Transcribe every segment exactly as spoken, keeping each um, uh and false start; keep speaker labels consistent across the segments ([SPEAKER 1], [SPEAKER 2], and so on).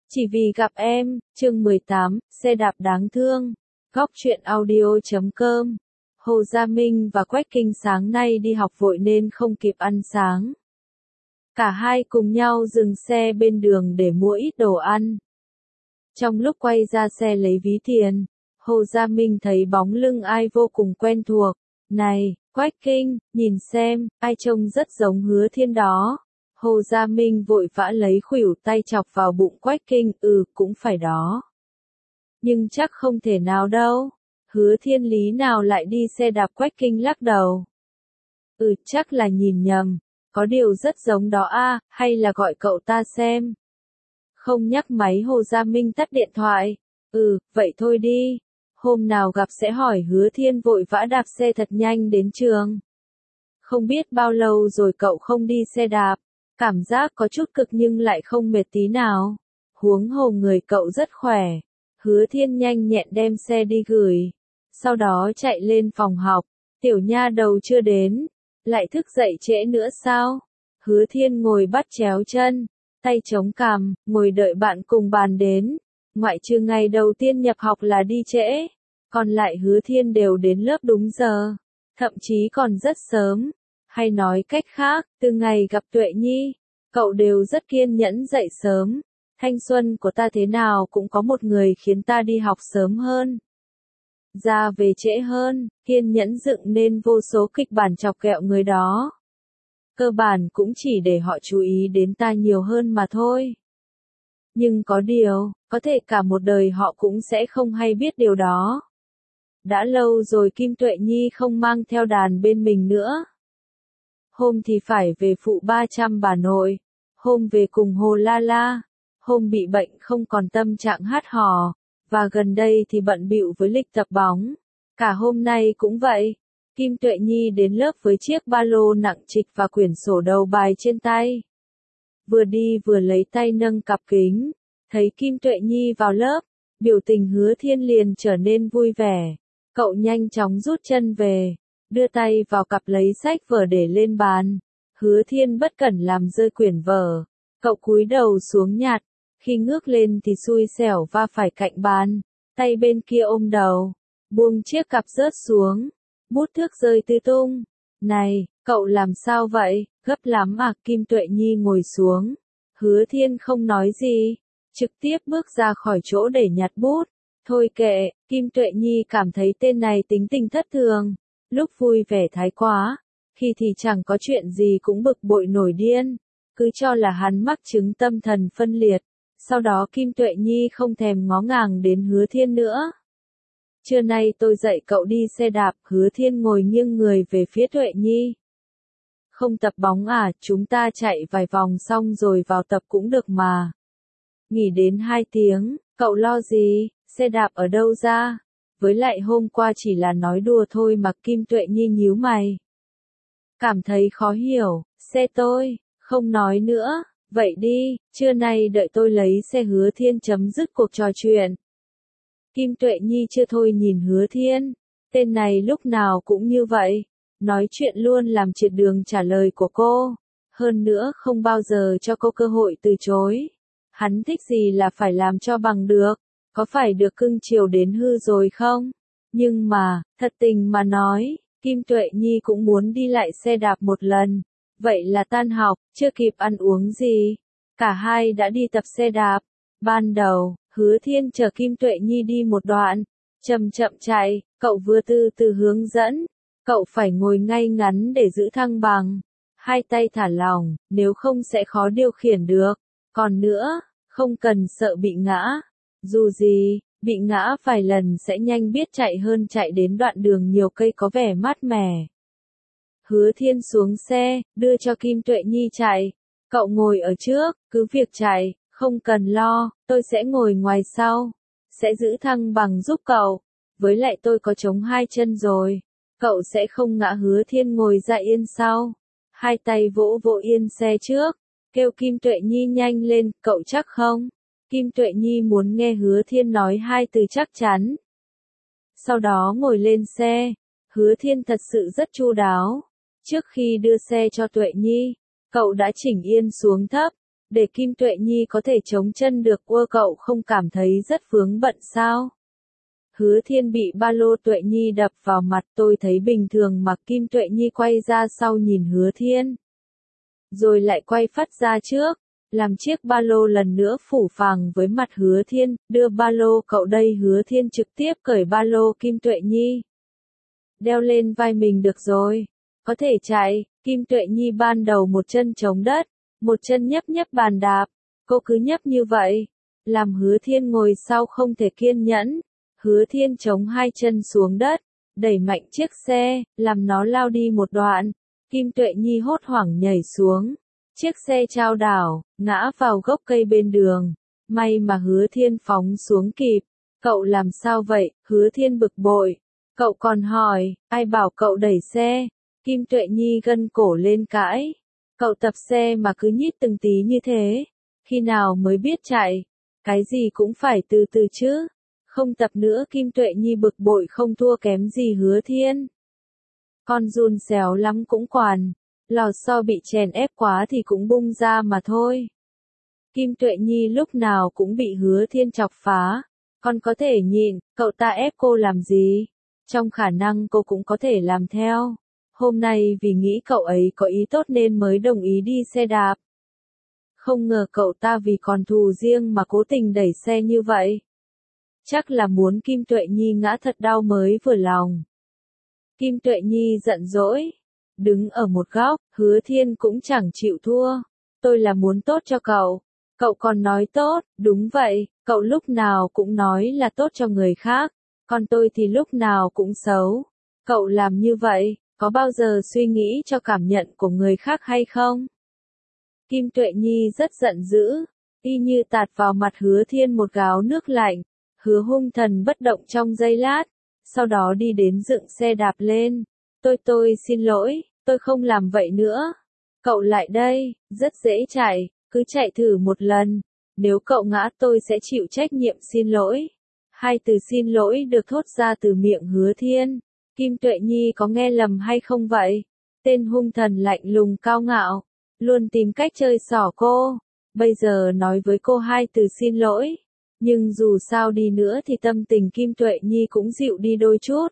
[SPEAKER 1] Chỉ vì gặp em, chương mười tám, xe đạp đáng thương. Góc truyện audio chấm com. Hồ Gia Minh và Quách Kinh sáng nay đi học vội nên không kịp ăn sáng. Cả hai cùng nhau dừng xe bên đường để mua ít đồ ăn. Trong lúc quay ra xe lấy ví tiền, Hồ Gia Minh thấy bóng lưng ai vô cùng quen thuộc. Này, Quách Kinh, nhìn xem, ai trông rất giống Hứa Thiên đó. Hồ Gia Minh vội vã lấy khuỷu tay chọc vào bụng Quách Kinh, ừ, cũng phải đó. Nhưng chắc không thể nào đâu. Hứa Thiên lý nào lại đi xe đạp? Quách Kinh lắc đầu. Ừ, chắc là nhìn nhầm. Có điều rất giống đó a, hay là gọi cậu ta xem. Không nhắc máy Hồ Gia Minh tắt điện thoại. Ừ, vậy thôi đi. Hôm nào gặp sẽ hỏi. Hứa Thiên vội vã đạp xe thật nhanh đến trường. Không biết bao lâu rồi cậu không đi xe đạp. Cảm giác có chút cực nhưng lại không mệt tí nào. Huống hồ người cậu rất khỏe. Hứa Thiên nhanh nhẹn đem xe đi gửi. Sau đó chạy lên phòng học. Tiểu nha đầu chưa đến. Lại thức dậy trễ nữa sao? Hứa Thiên ngồi bắt chéo chân. Tay chống cằm, ngồi đợi bạn cùng bàn đến. Ngoại trừ ngày đầu tiên nhập học là đi trễ. Còn lại Hứa Thiên đều đến lớp đúng giờ. Thậm chí còn rất sớm. Hay nói cách khác, từ ngày gặp Tuệ Nhi, cậu đều rất kiên nhẫn dậy sớm. Thanh xuân của ta thế nào cũng có một người khiến ta đi học sớm hơn, ra về trễ hơn, kiên nhẫn dựng nên vô số kịch bản chọc ghẹo người đó. Cơ bản cũng chỉ để họ chú ý đến ta nhiều hơn mà thôi. Nhưng có điều, có thể cả một đời họ cũng sẽ không hay biết điều đó. Đã lâu rồi Kim Tuệ Nhi không mang theo đàn bên mình nữa. Hôm thì phải về phụ ba trăm bà nội, hôm về cùng Hồ La La, hôm bị bệnh không còn tâm trạng hát hò, và gần đây thì bận bịu với lịch tập bóng. Cả hôm nay cũng vậy. Kim Tuệ Nhi đến lớp với chiếc ba lô nặng trịch và quyển sổ đầu bài trên tay. Vừa đi vừa lấy tay nâng cặp kính, thấy Kim Tuệ Nhi vào lớp, biểu tình Hứa Thiên liền trở nên vui vẻ. Cậu nhanh chóng rút chân về, đưa tay vào cặp lấy sách vở để lên bàn. Hứa Thiên bất cẩn làm rơi quyển vở. Cậu cúi đầu xuống nhặt, khi ngước lên thì xui xẻo va phải cạnh bàn, tay bên kia ôm đầu, buông chiếc cặp rớt xuống, bút thước rơi tứ tung. Này, cậu làm sao vậy, gấp lắm à? Kim Tuệ Nhi ngồi xuống. Hứa Thiên không nói gì, trực tiếp bước ra khỏi chỗ để nhặt bút. Thôi kệ, Kim Tuệ Nhi cảm thấy tên này tính tình thất thường. Lúc vui vẻ thái quá, khi thì chẳng có chuyện gì cũng bực bội nổi điên, cứ cho là hắn mắc chứng tâm thần phân liệt. Sau đó Kim Tuệ Nhi không thèm ngó ngàng đến Hứa Thiên nữa. Trưa nay tôi dạy cậu đi xe đạp. Hứa Thiên ngồi nghiêng người về phía Tuệ Nhi. Không tập bóng à, chúng ta chạy vài vòng xong rồi vào tập cũng được mà. Nghỉ đến hai tiếng, cậu lo gì, xe đạp ở đâu ra? Với lại hôm qua chỉ là nói đùa thôi mà. Kim Tuệ Nhi nhíu mày. Cảm thấy khó hiểu, xe tôi, không nói nữa, vậy đi, trưa nay đợi tôi lấy xe. Hứa Thiên chấm dứt cuộc trò chuyện. Kim Tuệ Nhi chưa thôi nhìn Hứa Thiên, tên này lúc nào cũng như vậy, nói chuyện luôn làm triệt đường trả lời của cô, hơn nữa không bao giờ cho cô cơ hội từ chối. Hắn thích gì là phải làm cho bằng được. Có phải được cưng chiều đến hư rồi không? Nhưng mà, thật tình mà nói, Kim Tuệ Nhi cũng muốn đi lại xe đạp một lần. Vậy là tan học, chưa kịp ăn uống gì. Cả hai đã đi tập xe đạp. Ban đầu, Hứa Thiên chờ Kim Tuệ Nhi đi một đoạn. Chậm chậm chạy, cậu vừa từ từ hướng dẫn. Cậu phải ngồi ngay ngắn để giữ thăng bằng. Hai tay thả lỏng, nếu không sẽ khó điều khiển được. Còn nữa, không cần sợ bị ngã. Dù gì, bị ngã vài lần sẽ nhanh biết chạy hơn chạy đến đoạn đường nhiều cây có vẻ mát mẻ. Hứa Thiên xuống xe, đưa cho Kim Tuệ Nhi chạy. Cậu ngồi ở trước, cứ việc chạy, không cần lo, tôi sẽ ngồi ngoài sau. Sẽ giữ thăng bằng giúp cậu. Với lại tôi có chống hai chân rồi. Cậu sẽ không ngã. Hứa Thiên ngồi ra yên sau. Hai tay vỗ vỗ yên xe trước. Kêu Kim Tuệ Nhi nhanh lên, cậu chắc không? Kim Tuệ Nhi muốn nghe Hứa Thiên nói hai từ chắc chắn. Sau đó ngồi lên xe. Hứa Thiên thật sự rất chu đáo. Trước khi đưa xe cho Tuệ Nhi, cậu đã chỉnh yên xuống thấp, để Kim Tuệ Nhi có thể chống chân được ua cậu không cảm thấy rất vướng bận sao? Hứa Thiên bị ba lô Tuệ Nhi đập vào mặt, tôi thấy bình thường mà Kim Tuệ Nhi quay ra sau nhìn Hứa Thiên. Rồi lại quay phát ra trước, làm chiếc ba lô lần nữa phủ phàng với mặt Hứa Thiên, đưa ba lô cậu đây. Hứa Thiên trực tiếp cởi ba lô Kim Tuệ Nhi. Đeo lên vai mình được rồi, có thể chạy. Kim Tuệ Nhi ban đầu một chân chống đất, một chân nhấp nhấp bàn đạp, cô cứ nhấp như vậy, làm Hứa Thiên ngồi sau không thể kiên nhẫn. Hứa Thiên chống hai chân xuống đất, đẩy mạnh chiếc xe, làm nó lao đi một đoạn. Kim Tuệ Nhi hốt hoảng nhảy xuống, chiếc xe chao đảo, ngã vào gốc cây bên đường. May mà Hứa Thiên phóng xuống kịp. Cậu làm sao vậy? Hứa Thiên bực bội. Cậu còn hỏi, ai bảo cậu đẩy xe? Kim Tuệ Nhi gân cổ lên cãi. Cậu tập xe mà cứ nhít từng tí như thế, khi nào mới biết chạy? Cái gì cũng phải từ từ chứ. Không tập nữa. Kim Tuệ Nhi bực bội không thua kém gì Hứa Thiên. Con giun xéo lắm cũng quản, lò xo bị chèn ép quá thì cũng bung ra mà thôi. Kim Tuệ Nhi lúc nào cũng bị Hứa Thiên chọc phá. Con có thể nhịn, cậu ta ép cô làm gì? Trong khả năng cô cũng có thể làm theo. Hôm nay vì nghĩ cậu ấy có ý tốt nên mới đồng ý đi xe đạp. Không ngờ cậu ta vì còn thù riêng mà cố tình đẩy xe như vậy. Chắc là muốn Kim Tuệ Nhi ngã thật đau mới vừa lòng. Kim Tuệ Nhi giận dỗi, đứng ở một góc. Hứa Thiên cũng chẳng chịu thua. Tôi là muốn tốt cho cậu. Cậu còn nói tốt? Đúng vậy, cậu lúc nào cũng nói là tốt cho người khác, còn tôi thì lúc nào cũng xấu. Cậu làm như vậy, có bao giờ suy nghĩ cho cảm nhận của người khác hay không? Kim Tuệ Nhi rất giận dữ, y như tạt vào mặt Hứa Thiên một gáo nước lạnh. Hứa Hung Thần bất động trong giây lát, sau đó đi đến dựng xe đạp lên. Tôi tôi xin lỗi, tôi không làm vậy nữa. Cậu lại đây, rất dễ chạy, cứ chạy thử một lần. Nếu cậu ngã tôi sẽ chịu trách nhiệm xin lỗi. Hai từ xin lỗi được thốt ra từ miệng Hứa Thiên. Kim Tuệ Nhi có nghe lầm hay không vậy? Tên hung thần lạnh lùng cao ngạo, luôn tìm cách chơi xỏ cô. Bây giờ nói với cô hai từ xin lỗi. Nhưng dù sao đi nữa thì tâm tình Kim Tuệ Nhi cũng dịu đi đôi chút.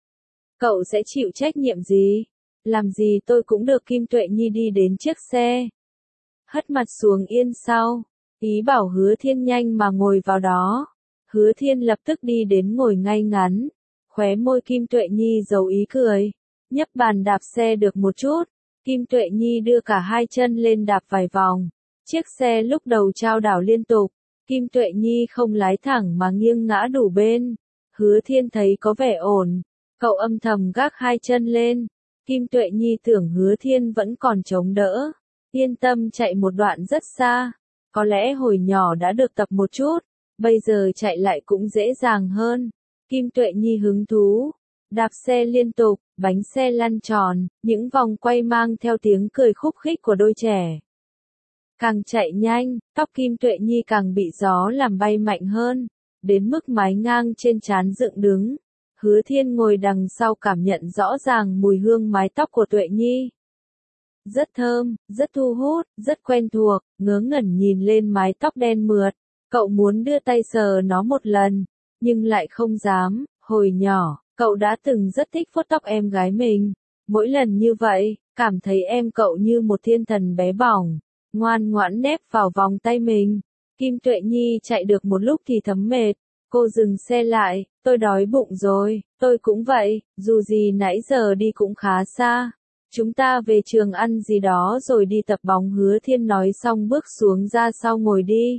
[SPEAKER 1] Cậu sẽ chịu trách nhiệm gì? Làm gì tôi cũng được. Kim Tuệ Nhi đi đến chiếc xe, hất mặt xuống yên sau, ý bảo Hứa Thiên nhanh mà ngồi vào đó. Hứa Thiên lập tức đi đến ngồi ngay ngắn, khóe môi Kim Tuệ Nhi giấu ý cười, nhấp bàn đạp xe được một chút. Kim Tuệ Nhi đưa cả hai chân lên đạp vài vòng, chiếc xe lúc đầu chao đảo liên tục. Kim Tuệ Nhi không lái thẳng mà nghiêng ngã đủ bên. Hứa Thiên thấy có vẻ ổn, cậu âm thầm gác hai chân lên. Kim Tuệ Nhi tưởng Hứa Thiên vẫn còn chống đỡ, yên tâm chạy một đoạn rất xa. Có lẽ hồi nhỏ đã được tập một chút, bây giờ chạy lại cũng dễ dàng hơn. Kim Tuệ Nhi hứng thú, đạp xe liên tục, bánh xe lăn tròn, những vòng quay mang theo tiếng cười khúc khích của đôi trẻ. Càng chạy nhanh, tóc Kim Tuệ Nhi càng bị gió làm bay mạnh hơn, đến mức mái ngang trên trán dựng đứng. Hứa Thiên ngồi đằng sau cảm nhận rõ ràng mùi hương mái tóc của Tuệ Nhi. Rất thơm, rất thu hút, rất quen thuộc. Ngớ ngẩn nhìn lên mái tóc đen mượt, cậu muốn đưa tay sờ nó một lần, nhưng lại không dám. Hồi nhỏ, cậu đã từng rất thích vuốt tóc em gái mình. Mỗi lần như vậy, cảm thấy em cậu như một thiên thần bé bỏng, ngoan ngoãn nép vào vòng tay mình. Kim Tuệ Nhi chạy được một lúc thì thấm mệt, cô dừng xe lại. Tôi đói bụng rồi. Tôi cũng vậy, dù gì nãy giờ đi cũng khá xa. Chúng ta về trường ăn gì đó rồi đi tập bóng. Hứa Thiên nói xong bước xuống ra sau ngồi đi.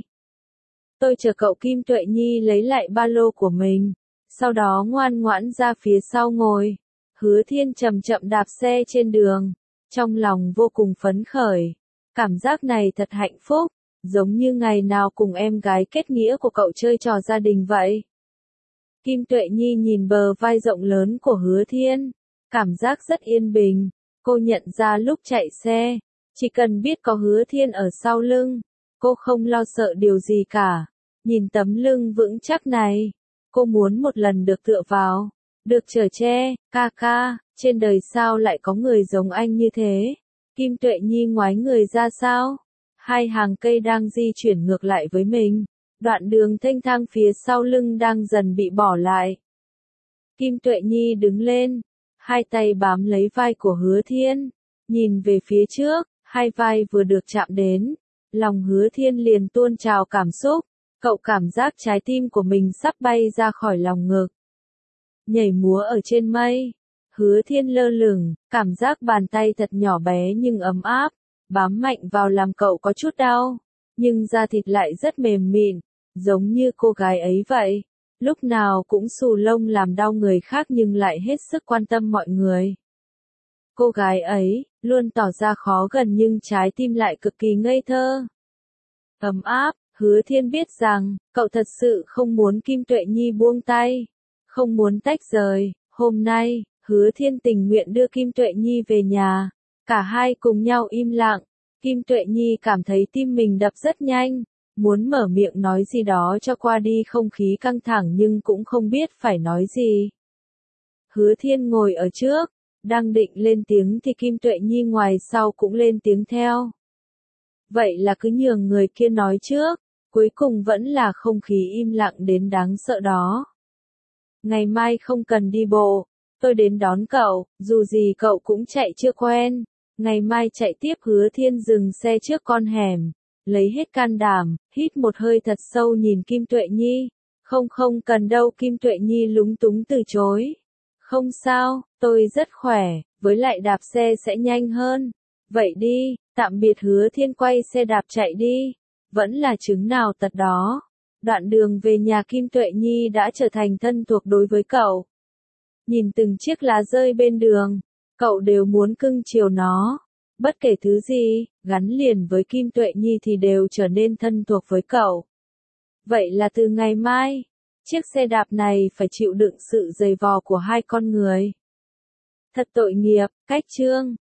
[SPEAKER 1] Tôi chờ cậu. Kim Tuệ Nhi lấy lại ba lô của mình, sau đó ngoan ngoãn ra phía sau ngồi. Hứa Thiên chậm chậm đạp xe trên đường, trong lòng vô cùng phấn khởi. Cảm giác này thật hạnh phúc, giống như ngày nào cùng em gái kết nghĩa của cậu chơi trò gia đình vậy. Kim Tuệ Nhi nhìn bờ vai rộng lớn của Hứa Thiên, cảm giác rất yên bình. Cô nhận ra lúc chạy xe, chỉ cần biết có Hứa Thiên ở sau lưng, cô không lo sợ điều gì cả. Nhìn tấm lưng vững chắc này, cô muốn một lần được tựa vào, được chở che. Ca ca, trên đời sao lại có người giống anh như thế? Kim Tuệ Nhi ngoái người ra sao? Hai hàng cây đang di chuyển ngược lại với mình. Đoạn đường thênh thang phía sau lưng đang dần bị bỏ lại. Kim Tuệ Nhi đứng lên, hai tay bám lấy vai của Hứa Thiên, nhìn về phía trước, hai vai vừa được chạm đến, lòng Hứa Thiên liền tuôn trào cảm xúc, cậu cảm giác trái tim của mình sắp bay ra khỏi lòng ngực. Nhảy múa ở trên mây, Hứa Thiên lơ lửng, cảm giác bàn tay thật nhỏ bé nhưng ấm áp, bám mạnh vào làm cậu có chút đau, nhưng da thịt lại rất mềm mịn, giống như cô gái ấy vậy. Lúc nào cũng xù lông làm đau người khác nhưng lại hết sức quan tâm mọi người. Cô gái ấy, luôn tỏ ra khó gần nhưng trái tim lại cực kỳ ngây thơ. Ấm áp, Hứa Thiên biết rằng, cậu thật sự không muốn Kim Tuệ Nhi buông tay, không muốn tách rời. Hôm nay, Hứa Thiên tình nguyện đưa Kim Tuệ Nhi về nhà, cả hai cùng nhau im lặng. Kim Tuệ Nhi cảm thấy tim mình đập rất nhanh, muốn mở miệng nói gì đó cho qua đi không khí căng thẳng nhưng cũng không biết phải nói gì. Hứa Thiên ngồi ở trước, đang định lên tiếng thì Kim Tuệ Nhi ngoài sau cũng lên tiếng theo. Vậy là cứ nhường người kia nói trước, cuối cùng vẫn là không khí im lặng đến đáng sợ đó. Ngày mai không cần đi bộ, tôi đến đón cậu, dù gì cậu cũng chạy chưa quen. Ngày mai chạy tiếp. Hứa Thiên dừng xe trước con hẻm, lấy hết can đảm, hít một hơi thật sâu nhìn Kim Tuệ Nhi. Không không cần đâu. Kim Tuệ Nhi lúng túng từ chối. Không sao, tôi rất khỏe, với lại đạp xe sẽ nhanh hơn. Vậy đi, tạm biệt. Hứa Thiên quay xe đạp chạy đi. Vẫn là chứng nào tật đó. Đoạn đường về nhà Kim Tuệ Nhi đã trở thành thân thuộc đối với cậu. Nhìn từng chiếc lá rơi bên đường, cậu đều muốn cưng chiều nó. Bất kể thứ gì, gắn liền với Kim Tuệ Nhi thì đều trở nên thân thuộc với cậu. Vậy là từ ngày mai, chiếc xe đạp này phải chịu đựng sự giày vò của hai con người. Thật tội nghiệp. Cách chương